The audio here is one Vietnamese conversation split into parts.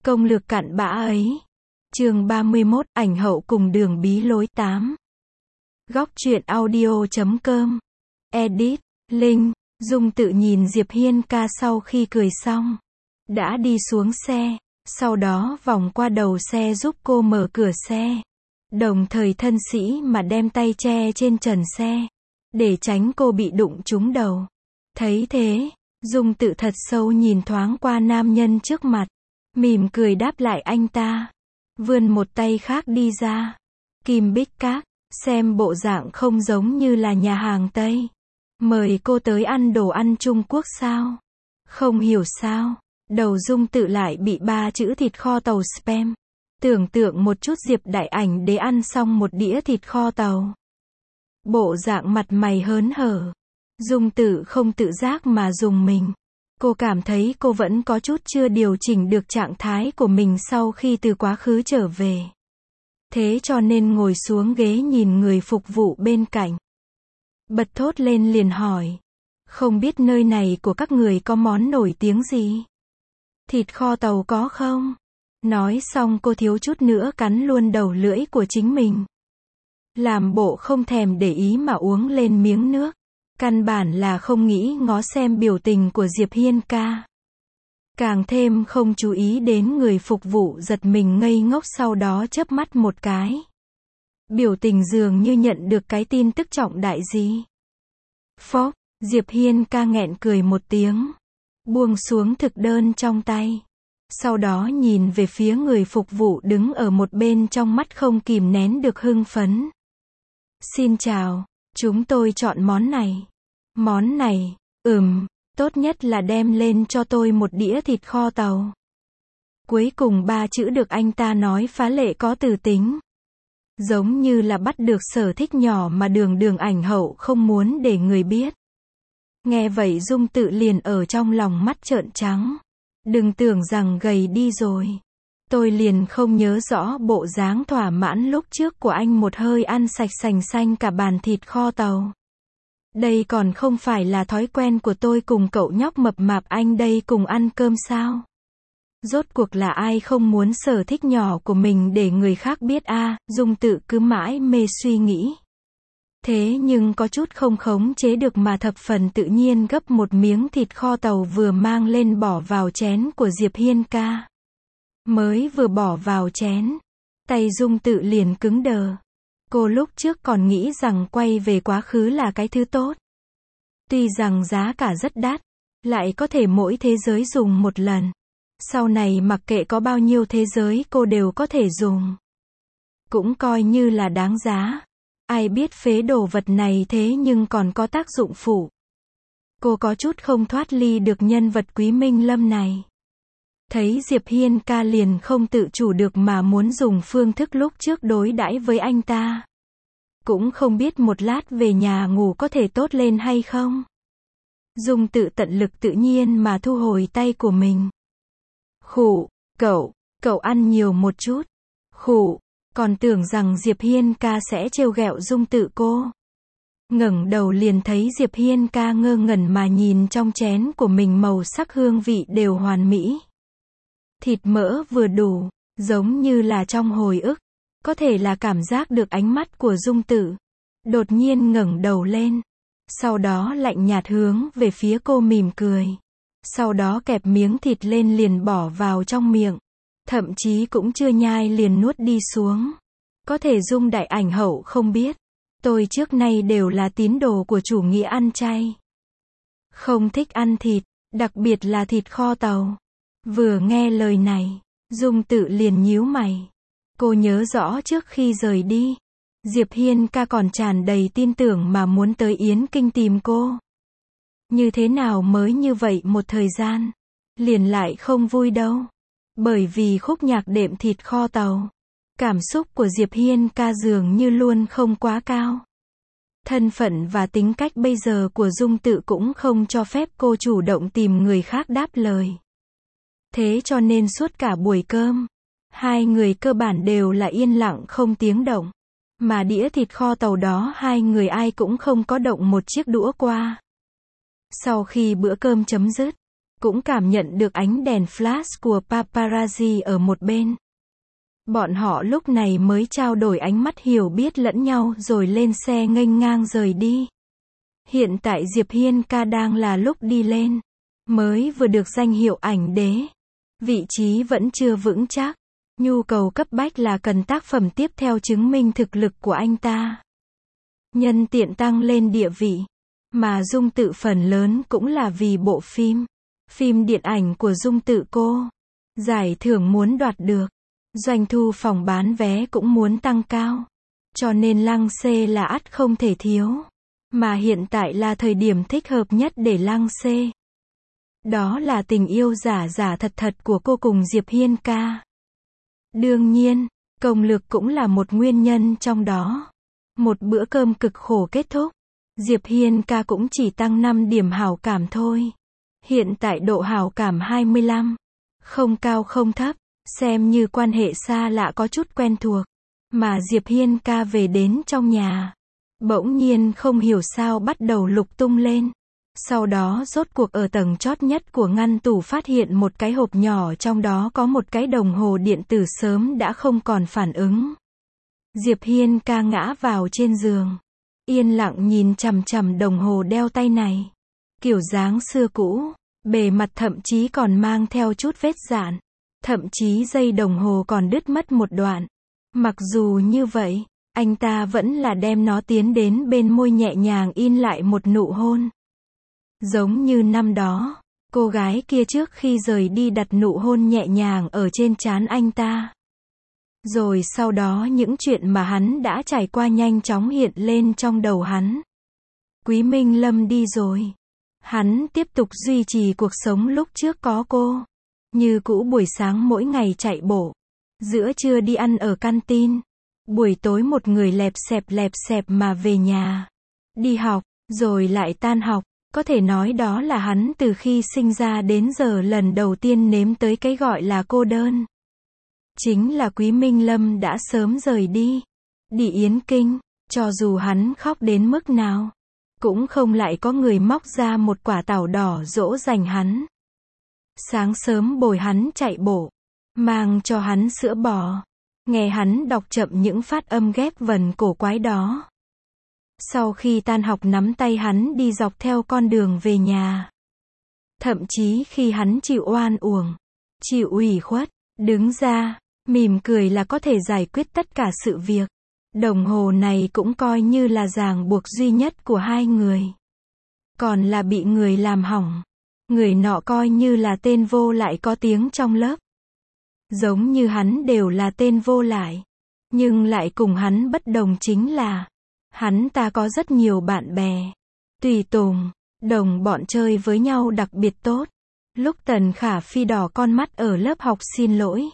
Công lược cặn bã ấy. Chương 31, ảnh hậu cùng đường bí lối 8. Góc truyện audio.com. Edit, Linh, Dung tự nhìn Diệp Hiên ca sau khi cười xong. Đã đi xuống xe, sau đó vòng qua đầu xe giúp cô mở cửa xe. Đồng thời thân sĩ mà đem tay che trên trần xe, để tránh cô bị đụng trúng đầu. Thấy thế, Dung tự thật sâu nhìn thoáng qua nam nhân trước mặt, mỉm cười đáp lại anh ta. Vươn một tay khác đi ra. Kim Bích Các, xem bộ dạng không giống như là nhà hàng Tây. Mời cô tới ăn đồ ăn Trung Quốc sao? Không hiểu sao, đầu Dung tự lại bị 3 chữ thịt kho tàu spam. Tưởng tượng một chút Diệp Đại Ảnh để ăn xong một đĩa thịt kho tàu. Bộ dạng mặt mày hớn hở. Dung tự không tự giác mà dùng mình. Cô cảm thấy cô vẫn có chút chưa điều chỉnh được trạng thái của mình sau khi từ quá khứ trở về. Thế cho nên ngồi xuống ghế nhìn người phục vụ bên cạnh. Bật thốt lên liền hỏi. Không biết nơi này của các người có món nổi tiếng gì? Thịt kho tàu có không? Nói xong cô thiếu chút nữa cắn luôn đầu lưỡi của chính mình. Làm bộ không thèm để ý mà uống lên miếng nước. Căn bản là không nghĩ ngó xem biểu tình của Diệp Hiên ca. Càng thêm không chú ý đến người phục vụ giật mình ngây ngốc sau đó chớp mắt một cái. Biểu tình dường như nhận được cái tin tức trọng đại gì. Phốc, Diệp Hiên ca nghẹn cười một tiếng. Buông xuống thực đơn trong tay. Sau đó nhìn về phía người phục vụ đứng ở một bên trong mắt không kìm nén được hưng phấn. Xin chào, chúng tôi chọn món này. Món này, tốt nhất là đem lên cho tôi một đĩa thịt kho tàu. Cuối cùng 3 chữ được anh ta nói phá lệ có từ tính. Giống như là bắt được sở thích nhỏ mà đường ảnh hậu không muốn để người biết. Nghe vậy Dung tự liền ở trong lòng mắt trợn trắng. Đừng tưởng rằng gầy đi rồi. Tôi liền không nhớ rõ bộ dáng thỏa mãn lúc trước của anh một hơi ăn sạch sành xanh cả bàn thịt kho tàu. Đây còn không phải là thói quen của tôi cùng cậu nhóc mập mạp anh đây cùng ăn cơm sao? Rốt cuộc là ai không muốn sở thích nhỏ của mình để người khác biết a? Dung tự cứ mãi mê suy nghĩ. Thế nhưng có chút không khống chế được mà thập phần tự nhiên gấp một miếng thịt kho tàu vừa mang lên bỏ vào chén của Diệp Hiên ca. Mới vừa bỏ vào chén, tay Dung tự liền cứng đờ. Cô lúc trước còn nghĩ rằng quay về quá khứ là cái thứ tốt. Tuy rằng giá cả rất đắt, lại có thể mỗi thế giới dùng một lần. Sau này mặc kệ có bao nhiêu thế giới cô đều có thể dùng. Cũng coi như là đáng giá. Ai biết phế đồ vật này thế nhưng còn có tác dụng phụ. Cô có chút không thoát ly được nhân vật Quý Minh Lâm này. Thấy Diệp Hiên ca liền không tự chủ được mà muốn dùng phương thức lúc trước đối đãi với anh ta. Cũng không biết một lát về nhà ngủ có thể tốt lên hay không. Dung tự tận lực tự nhiên mà thu hồi tay của mình. Khụ, cậu ăn nhiều một chút. Khụ, còn tưởng rằng Diệp Hiên ca sẽ trêu ghẹo Dung tự cô. Ngẩng đầu liền thấy Diệp Hiên ca ngơ ngẩn mà nhìn trong chén của mình màu sắc hương vị đều hoàn mỹ. Thịt mỡ vừa đủ, giống như là trong hồi ức. Có thể là cảm giác được ánh mắt của Dung tự. Đột nhiên ngẩng đầu lên. Sau đó lạnh nhạt hướng về phía cô mỉm cười. Sau đó kẹp miếng thịt lên liền bỏ vào trong miệng. Thậm chí cũng chưa nhai liền nuốt đi xuống. Có thể Dung Đại Ảnh hậu không biết. Tôi trước nay đều là tín đồ của chủ nghĩa ăn chay. Không thích ăn thịt, đặc biệt là thịt kho tàu. Vừa nghe lời này, Dung tự liền nhíu mày. Cô nhớ rõ trước khi rời đi, Diệp Hiên ca còn tràn đầy tin tưởng mà muốn tới Yến Kinh tìm cô. Như thế nào mới như vậy một thời gian, liền lại không vui đâu. Bởi vì khúc nhạc đệm thịt kho tàu, cảm xúc của Diệp Hiên ca dường như luôn không quá cao. Thân phận và tính cách bây giờ của Dung tự cũng không cho phép cô chủ động tìm người khác đáp lời. Thế cho nên suốt cả buổi cơm, hai người cơ bản đều là yên lặng không tiếng động. Mà đĩa thịt kho tàu đó hai người ai cũng không có động một chiếc đũa qua. Sau khi bữa cơm chấm dứt, cũng cảm nhận được ánh đèn flash của paparazzi ở một bên. Bọn họ lúc này mới trao đổi ánh mắt hiểu biết lẫn nhau rồi lên xe nghênh ngang rời đi. Hiện tại Diệp Hiên ca đang là lúc đi lên. Mới vừa được danh hiệu ảnh đế. Vị trí vẫn chưa vững chắc. Nhu cầu cấp bách là cần tác phẩm tiếp theo chứng minh thực lực của anh ta. Nhân tiện tăng lên địa vị. Mà Dung Tự phần lớn cũng là vì bộ phim. Phim điện ảnh của Dung Tự cô. Giải thưởng muốn đoạt được. Doanh thu phòng bán vé cũng muốn tăng cao. Cho nên lăng xê là ắt không thể thiếu. Mà hiện tại là thời điểm thích hợp nhất để lăng xê. Đó là tình yêu giả giả thật thật của cô cùng Diệp Hiên ca. Đương nhiên, công lực cũng là một nguyên nhân trong đó. Một bữa cơm cực khổ kết thúc. Diệp Hiên ca cũng chỉ tăng 5 điểm hảo cảm thôi. Hiện tại độ hảo cảm 25. Không cao không thấp. Xem như quan hệ xa lạ có chút quen thuộc. Mà Diệp Hiên ca về đến trong nhà. Bỗng nhiên không hiểu sao bắt đầu lục tung lên. Sau đó rốt cuộc ở tầng chót nhất của ngăn tủ phát hiện một cái hộp nhỏ, trong đó có một cái đồng hồ điện tử sớm đã không còn phản ứng. Diệp Hiên ca ngã vào trên giường. Yên lặng nhìn chằm chằm đồng hồ đeo tay này. Kiểu dáng xưa cũ. Bề mặt thậm chí còn mang theo chút vết dạn. Thậm chí dây đồng hồ còn đứt mất một đoạn. Mặc dù như vậy, anh ta vẫn là đem nó tiến đến bên môi nhẹ nhàng in lại một nụ hôn. Giống như năm đó, cô gái kia trước khi rời đi đặt nụ hôn nhẹ nhàng ở trên trán anh ta. Rồi sau đó những chuyện mà hắn đã trải qua nhanh chóng hiện lên trong đầu hắn. Quý Minh Lâm đi rồi. Hắn tiếp tục duy trì cuộc sống lúc trước có cô. Như cũ buổi sáng mỗi ngày chạy bộ. Giữa trưa đi ăn ở canteen. Buổi tối một người lẹp xẹp mà về nhà. Đi học, rồi lại tan học. Có thể nói đó là hắn từ khi sinh ra đến giờ lần đầu tiên nếm tới cái gọi là cô đơn. Chính là Quý Minh Lâm đã sớm rời đi. Đi Yến Kinh, cho dù hắn khóc đến mức nào. Cũng không lại có người móc ra một quả tảo đỏ dỗ dành hắn. Sáng sớm bồi hắn chạy bộ. Mang cho hắn sữa bò. Nghe hắn đọc chậm những phát âm ghép vần cổ quái đó. Sau khi tan học nắm tay hắn đi dọc theo con đường về nhà. Thậm chí khi hắn chịu oan uổng, chịu ủy khuất, đứng ra, mỉm cười là có thể giải quyết tất cả sự việc. Đồng hồ này cũng coi như là ràng buộc duy nhất của hai người. Còn là bị người làm hỏng. Người nọ coi như là tên vô lại có tiếng trong lớp. Giống như hắn đều là tên vô lại. Nhưng lại cùng hắn bất đồng chính là hắn ta có rất nhiều bạn bè. Tùy tùng, đồng bọn chơi với nhau đặc biệt tốt. Lúc Tần Khả Phi đỏ con mắt ở lớp học xin lỗi.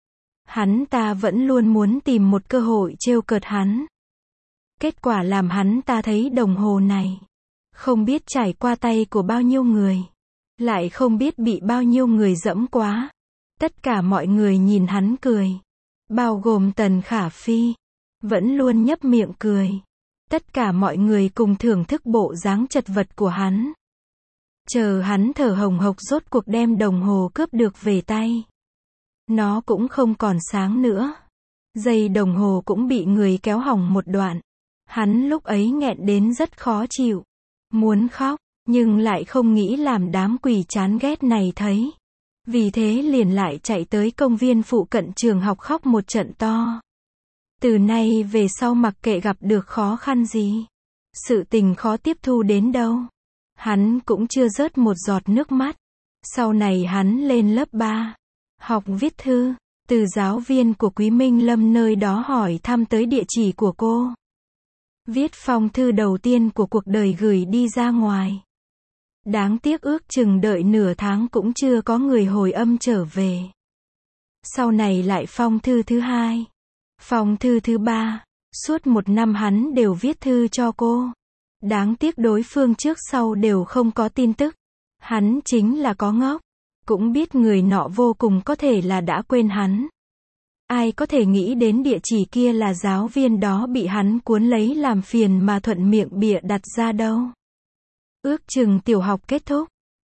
Hắn ta vẫn luôn muốn tìm một cơ hội trêu cợt hắn. Kết quả làm hắn ta thấy đồng hồ này. Không biết trải qua tay của bao nhiêu người. Lại không biết bị bao nhiêu người dẫm quá. Tất cả mọi người nhìn hắn cười. Bao gồm Tần Khả Phi. Vẫn luôn nhấp miệng cười. Tất cả mọi người cùng thưởng thức bộ dáng chật vật của hắn. Chờ hắn thở hồng hộc rốt cuộc đem đồng hồ cướp được về tay. Nó cũng không còn sáng nữa. Dây đồng hồ cũng bị người kéo hỏng một đoạn. Hắn lúc ấy nghẹn đến rất khó chịu. Muốn khóc, nhưng lại không nghĩ làm đám quỷ chán ghét này thấy. Vì thế liền lại chạy tới công viên phụ cận trường học khóc một trận to. Từ nay về sau mặc kệ gặp được khó khăn gì, sự tình khó tiếp thu đến đâu, hắn cũng chưa rớt một giọt nước mắt. Sau này hắn lên lớp 3, học viết thư, từ giáo viên của Quý Minh Lâm nơi đó hỏi thăm tới địa chỉ của cô. Viết phong thư đầu tiên của cuộc đời gửi đi ra ngoài. Đáng tiếc ước chừng đợi nửa tháng cũng chưa có người hồi âm trở về. Sau này lại phong thư thứ 2. Phong thư thứ 3. Suốt một năm hắn đều viết thư cho cô. Đáng tiếc đối phương trước sau đều không có tin tức. Hắn chính là có ngốc. Cũng biết người nọ vô cùng có thể là đã quên hắn. Ai có thể nghĩ đến địa chỉ kia là giáo viên đó bị hắn cuốn lấy làm phiền mà thuận miệng bịa đặt ra đâu. Ước chừng tiểu học kết thúc.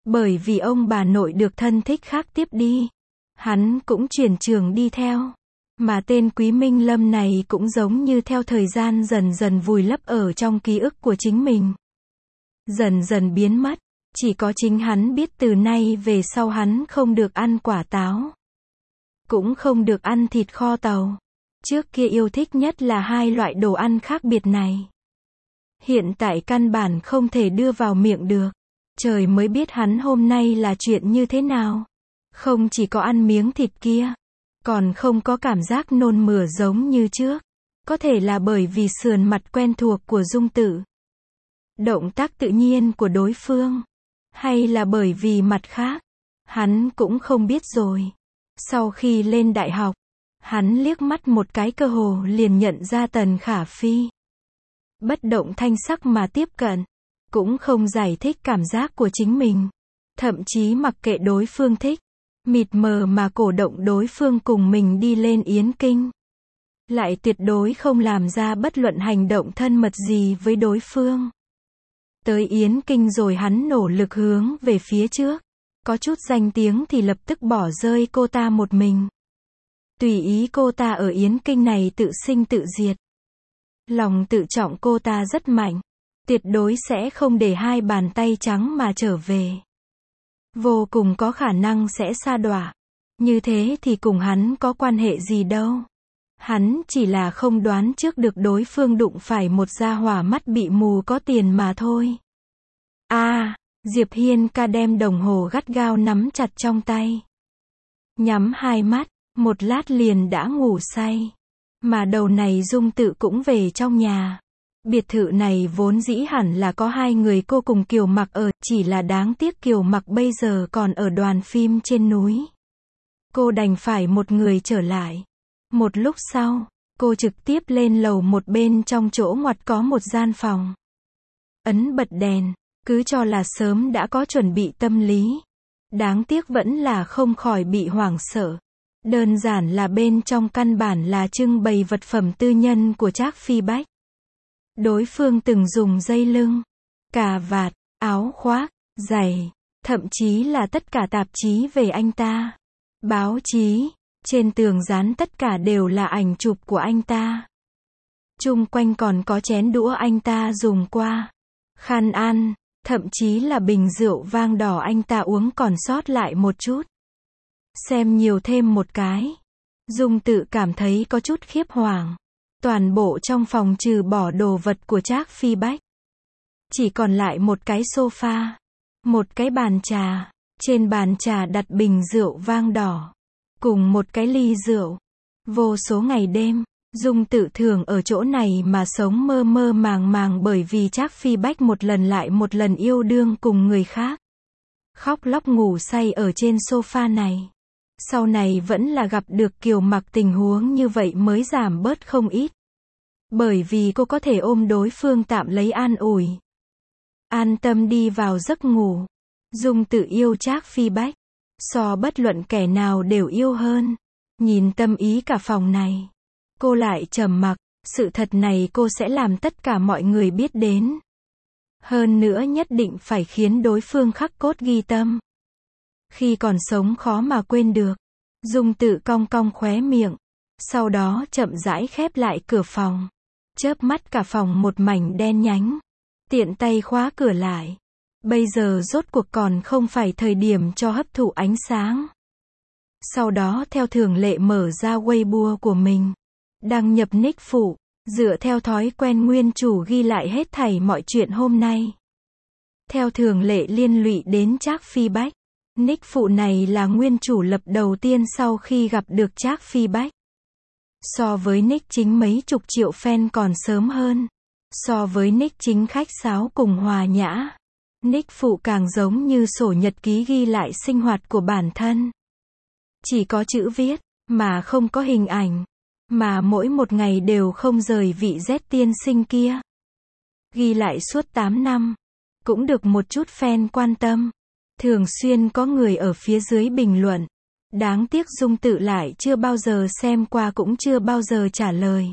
Bởi vì ông bà nội được thân thích khác tiếp đi, hắn cũng chuyển trường đi theo. Mà tên Quý Minh Lâm này cũng giống như theo thời gian dần dần vùi lấp ở trong ký ức của chính mình. Dần dần biến mất, chỉ có chính hắn biết từ nay về sau hắn không được ăn quả táo. Cũng không được ăn thịt kho tàu. Trước kia yêu thích nhất là hai loại đồ ăn khác biệt này. Hiện tại căn bản không thể đưa vào miệng được. Trời mới biết hắn hôm nay là chuyện như thế nào. Không chỉ có ăn miếng thịt kia, còn không có cảm giác nôn mửa giống như trước. Có thể là bởi vì sườn mặt quen thuộc của Dung Tự, động tác tự nhiên của đối phương, hay là bởi vì mặt khác, hắn cũng không biết rồi. Sau khi lên đại học, hắn liếc mắt một cái cơ hồ liền nhận ra Tần Khả Phi. Bất động thanh sắc mà tiếp cận, cũng không giải thích cảm giác của chính mình, thậm chí mặc kệ đối phương thích, mịt mờ mà cổ động đối phương cùng mình đi lên Yến Kinh. Lại tuyệt đối không làm ra bất luận hành động thân mật gì với đối phương. Tới Yến Kinh rồi hắn nỗ lực hướng về phía trước. Có chút danh tiếng thì lập tức bỏ rơi cô ta một mình. Tùy ý cô ta ở Yến Kinh này tự sinh tự diệt. Lòng tự trọng cô ta rất mạnh. Tuyệt đối sẽ không để hai bàn tay trắng mà trở về. Vô cùng có khả năng sẽ sa đọa. Như thế thì cùng hắn có quan hệ gì đâu. Hắn chỉ là không đoán trước được đối phương đụng phải một gia hỏa mắt bị mù có tiền mà thôi. Diệp Hiên ca đem đồng hồ gắt gao nắm chặt trong tay. Nhắm hai mắt, một lát liền đã ngủ say. Mà đầu này Dung Tự cũng về trong nhà. Biệt thự này vốn dĩ hẳn là có hai người cô cùng Kiều Mặc ở, chỉ là đáng tiếc Kiều Mặc bây giờ còn ở đoàn phim trên núi. Cô đành phải một người trở lại. Một lúc sau, cô trực tiếp lên lầu một, bên trong chỗ ngoặt có một gian phòng. Ấn bật đèn, cứ cho là sớm đã có chuẩn bị tâm lý. Đáng tiếc vẫn là không khỏi bị hoảng sợ. Đơn giản là bên trong căn bản là trưng bày vật phẩm tư nhân của Trác Phi Bách. Đối phương từng dùng dây lưng, cà vạt, áo khoác, giày, thậm chí là tất cả tạp chí về anh ta. Báo chí, trên tường dán tất cả đều là ảnh chụp của anh ta. Chung quanh còn có chén đũa anh ta dùng qua, khăn ăn, thậm chí là bình rượu vang đỏ anh ta uống còn sót lại một chút. Xem nhiều thêm một cái, Dung Tự cảm thấy có chút khiếp hoàng. Toàn bộ trong phòng trừ bỏ đồ vật của Trác Phi Bách, chỉ còn lại một cái sofa, một cái bàn trà, trên bàn trà đặt bình rượu vang đỏ, cùng một cái ly rượu. Vô số ngày đêm, Dung Tự thường ở chỗ này mà sống mơ mơ màng màng bởi vì Trác Phi Bách một lần lại một lần yêu đương cùng người khác. Khóc lóc ngủ say ở trên sofa này. Sau này vẫn là gặp được Kiều Mặc, tình huống như vậy mới giảm bớt không ít. Bởi vì cô có thể ôm đối phương tạm lấy an ủi. An tâm đi vào giấc ngủ. Dung Tự yêu Trác Phi Bách. So bất luận kẻ nào đều yêu hơn. Nhìn tâm ý cả phòng này. Cô lại trầm mặc. Sự thật này cô sẽ làm tất cả mọi người biết đến. Hơn nữa nhất định phải khiến đối phương khắc cốt ghi tâm. Khi còn sống khó mà quên được. Dung Tự cong cong khóe miệng. Sau đó chậm rãi khép lại cửa phòng. Chớp mắt cả phòng một mảnh đen nhánh. Tiện tay khóa cửa lại. Bây giờ rốt cuộc còn không phải thời điểm cho hấp thụ ánh sáng. Sau đó theo thường lệ mở ra Weibo của mình. Đăng nhập nick phụ. Dựa theo thói quen nguyên chủ ghi lại hết thảy mọi chuyện hôm nay. Theo thường lệ liên lụy đến Trác Phi Bách. Nick phụ này là nguyên chủ lập đầu tiên sau khi gặp được Trác Phi Bách. So với nick chính mấy chục triệu fan còn sớm hơn. So với nick chính khách sáo cùng hòa nhã. Nick phụ càng giống như sổ nhật ký ghi lại sinh hoạt của bản thân. Chỉ có chữ viết, mà không có hình ảnh. Mà mỗi một ngày đều không rời vị Z tiên sinh kia. Ghi lại suốt 8 năm. Cũng được một chút fan quan tâm. Thường xuyên có người ở phía dưới bình luận. Đáng tiếc Dung Tự lại chưa bao giờ xem qua cũng chưa bao giờ trả lời.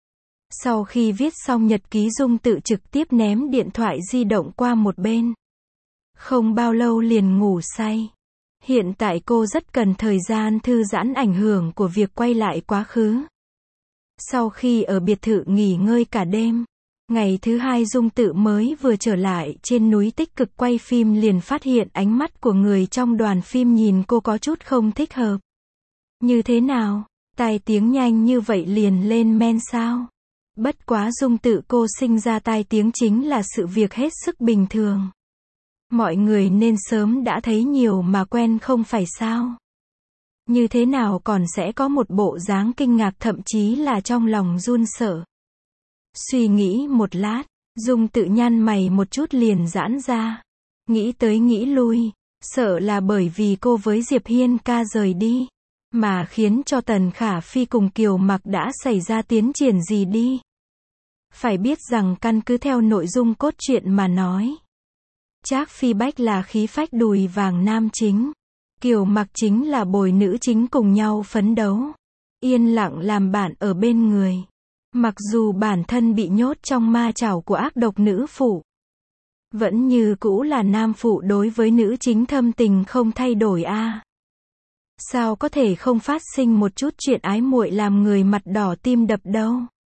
Sau khi viết xong nhật ký Dung Tự trực tiếp ném điện thoại di động qua một bên. Không bao lâu liền ngủ say. Hiện tại cô rất cần thời gian thư giãn ảnh hưởng của việc quay lại quá khứ. Sau khi ở biệt thự nghỉ ngơi cả đêm, ngày thứ hai Dung Tự mới vừa trở lại trên núi tích cực quay phim liền phát hiện ánh mắt của người trong đoàn phim nhìn cô có chút không thích hợp. Như thế nào? Tai tiếng nhanh như vậy liền lên men sao? Bất quá Dung Tự cô sinh ra tai tiếng chính là sự việc hết sức bình thường. Mọi người nên sớm đã thấy nhiều mà quen không phải sao? Như thế nào còn sẽ có một bộ dáng kinh ngạc thậm chí là trong lòng run sợ. Suy nghĩ một lát, Dung Tự nhăn mày một chút liền giãn ra. Nghĩ tới nghĩ lui, sợ là bởi vì cô với Diệp Hiên ca rời đi, mà khiến cho Tần Khả Phi cùng Kiều Mặc đã xảy ra tiến triển gì đi. Phải biết rằng căn cứ theo nội dung cốt truyện mà nói, Trác Phi Bách là khí phách đùi vàng nam chính, Kiều Mặc chính là bồi nữ chính cùng nhau phấn đấu, yên lặng làm bạn ở bên người. Mặc dù bản thân bị nhốt trong ma chảo của ác độc nữ phụ, vẫn như cũ là nam phụ đối với nữ chính thâm tình không thay đổi a. Sao có thể không phát sinh một chút chuyện ái muội làm người mặt đỏ tim đập đâu.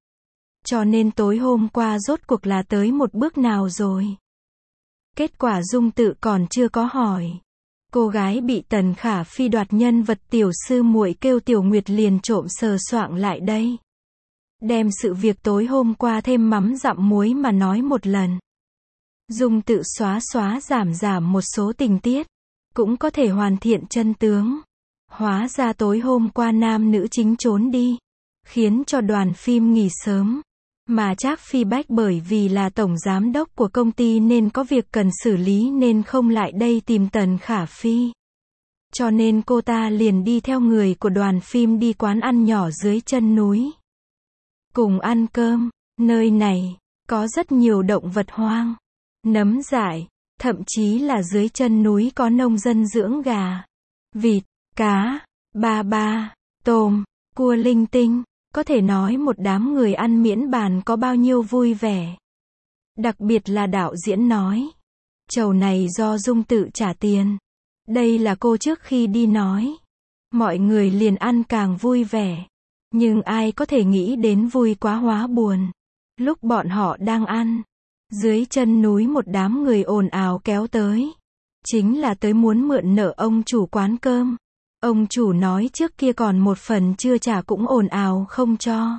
Cho nên tối hôm qua rốt cuộc là tới một bước nào rồi? Kết quả Dung Tự còn chưa có hỏi. Cô gái bị Tần Khả Phi đoạt nhân vật tiểu sư muội kêu Tiểu Nguyệt liền trộm sờ soạng lại đây. Đem sự việc tối hôm qua thêm mắm dặm muối mà nói một lần. Dung Tự xóa giảm một số tình tiết, cũng có thể hoàn thiện chân tướng. Hóa ra tối hôm qua nam nữ chính trốn đi, khiến cho đoàn phim nghỉ sớm. Mà Trác Phi Bách bởi vì là tổng giám đốc của công ty nên có việc cần xử lý nên không lại đây tìm Tần Khả Phi. Cho nên cô ta liền đi theo người của đoàn phim đi quán ăn nhỏ dưới chân núi. Cùng ăn cơm, nơi này, có rất nhiều động vật hoang, nấm dại, thậm chí là dưới chân núi có nông dân dưỡng gà, vịt, cá, ba, tôm, cua linh tinh. Có thể nói một đám người ăn miễn bàn có bao nhiêu vui vẻ. Đặc biệt là đạo diễn nói, chầu này do Dung Tự trả tiền. Đây là cô trước khi đi nói. Mọi người liền ăn càng vui vẻ. Nhưng ai có thể nghĩ đến vui quá hóa buồn. Lúc bọn họ đang ăn, dưới chân núi một đám người ồn ào kéo tới. Chính là tới muốn mượn nợ ông chủ quán cơm. Ông chủ nói trước kia còn một phần chưa trả cũng ồn ào không cho.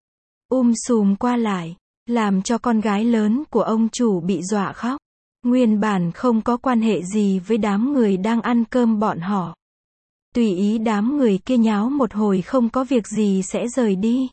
Sùm qua lại, làm cho con gái lớn của ông chủ bị dọa khóc. Nguyên bản không có quan hệ gì với đám người đang ăn cơm bọn họ. Tùy ý đám người kia nháo một hồi không có việc gì sẽ rời đi.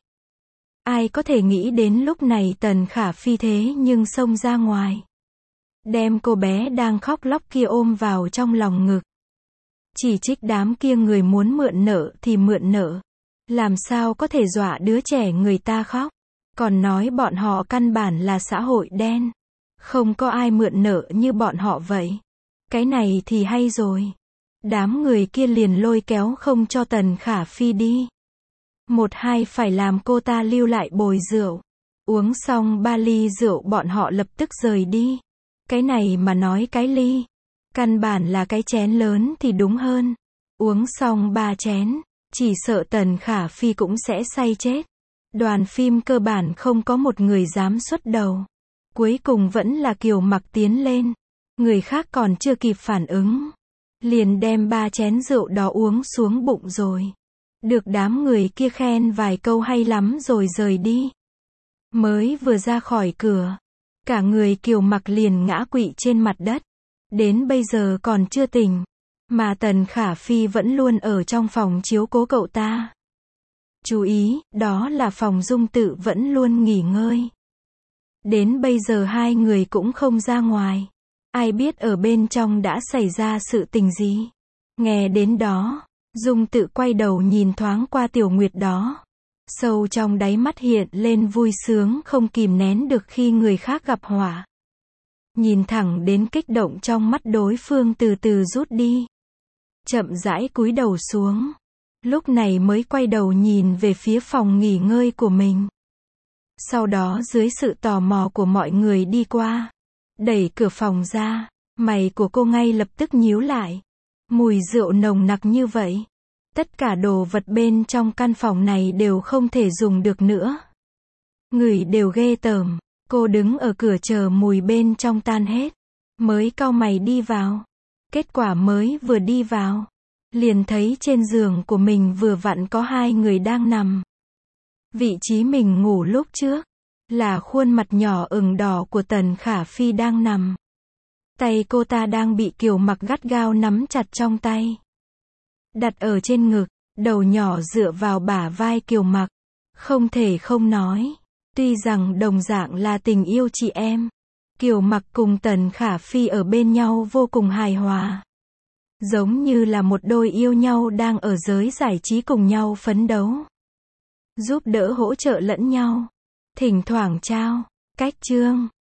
Ai có thể nghĩ đến lúc này Tần Khả Phi thế nhưng xông ra ngoài. Đem cô bé đang khóc lóc kia ôm vào trong lòng ngực. Chỉ trích đám kia người muốn mượn nợ thì mượn nợ. Làm sao có thể dọa đứa trẻ người ta khóc. Còn nói bọn họ căn bản là xã hội đen. Không có ai mượn nợ như bọn họ vậy. Cái này thì hay rồi. Đám người kia liền lôi kéo không cho Tần Khả Phi đi. Một hai phải làm cô ta lưu lại bồi rượu. Uống xong 3 ly rượu bọn họ lập tức rời đi. Cái này mà nói cái ly. Căn bản là cái chén lớn thì đúng hơn. Uống xong 3 chén, chỉ sợ Tần Khả Phi cũng sẽ say chết. Đoàn phim cơ bản không có một người dám xuất đầu. Cuối cùng vẫn là Kiều Mặc tiến lên. Người khác còn chưa kịp phản ứng. Liền đem 3 chén rượu đó uống xuống bụng rồi. Được đám người kia khen vài câu hay lắm rồi rời đi. Mới vừa ra khỏi cửa, cả người Kiều Mặc liền ngã quỵ trên mặt đất. Đến bây giờ còn chưa tỉnh. Mà Tần Khả Phi vẫn luôn ở trong phòng chiếu cố cậu ta. Chú ý, đó là phòng Dung Tự vẫn luôn nghỉ ngơi. Đến bây giờ hai người cũng không ra ngoài. Ai biết ở bên trong đã xảy ra sự tình gì. Nghe đến đó, Dung Tự quay đầu nhìn thoáng qua Tiểu Nguyệt đó. Sâu trong đáy mắt hiện lên vui sướng không kìm nén được khi người khác gặp họa. Nhìn thẳng đến kích động trong mắt đối phương từ từ rút đi. Chậm rãi cúi đầu xuống. Lúc này mới quay đầu nhìn về phía phòng nghỉ ngơi của mình. Sau đó dưới sự tò mò của mọi người đi qua. Đẩy cửa phòng ra. Mày của cô ngay lập tức nhíu lại. Mùi rượu nồng nặc như vậy. Tất cả đồ vật bên trong căn phòng này đều không thể dùng được nữa. Ngửi đều ghê tởm. Cô đứng ở cửa chờ mùi bên trong tan hết. Mới cau mày đi vào. Kết quả mới vừa đi vào. Liền thấy trên giường của mình vừa vặn có hai người đang nằm. Vị trí mình ngủ lúc trước. Là khuôn mặt nhỏ ửng đỏ của Tần Khả Phi đang nằm. Tay cô ta đang bị Kiều Mặc gắt gao nắm chặt trong tay. Đặt ở trên ngực, đầu nhỏ dựa vào bả vai Kiều Mặc. Không thể không nói. Tuy rằng đồng dạng là tình yêu chị em. Kiều Mặc cùng Tần Khả Phi ở bên nhau vô cùng hài hòa. Giống như là một đôi yêu nhau đang ở giới giải trí cùng nhau phấn đấu. Giúp đỡ hỗ trợ lẫn nhau. Thỉnh thoảng trao cách chương.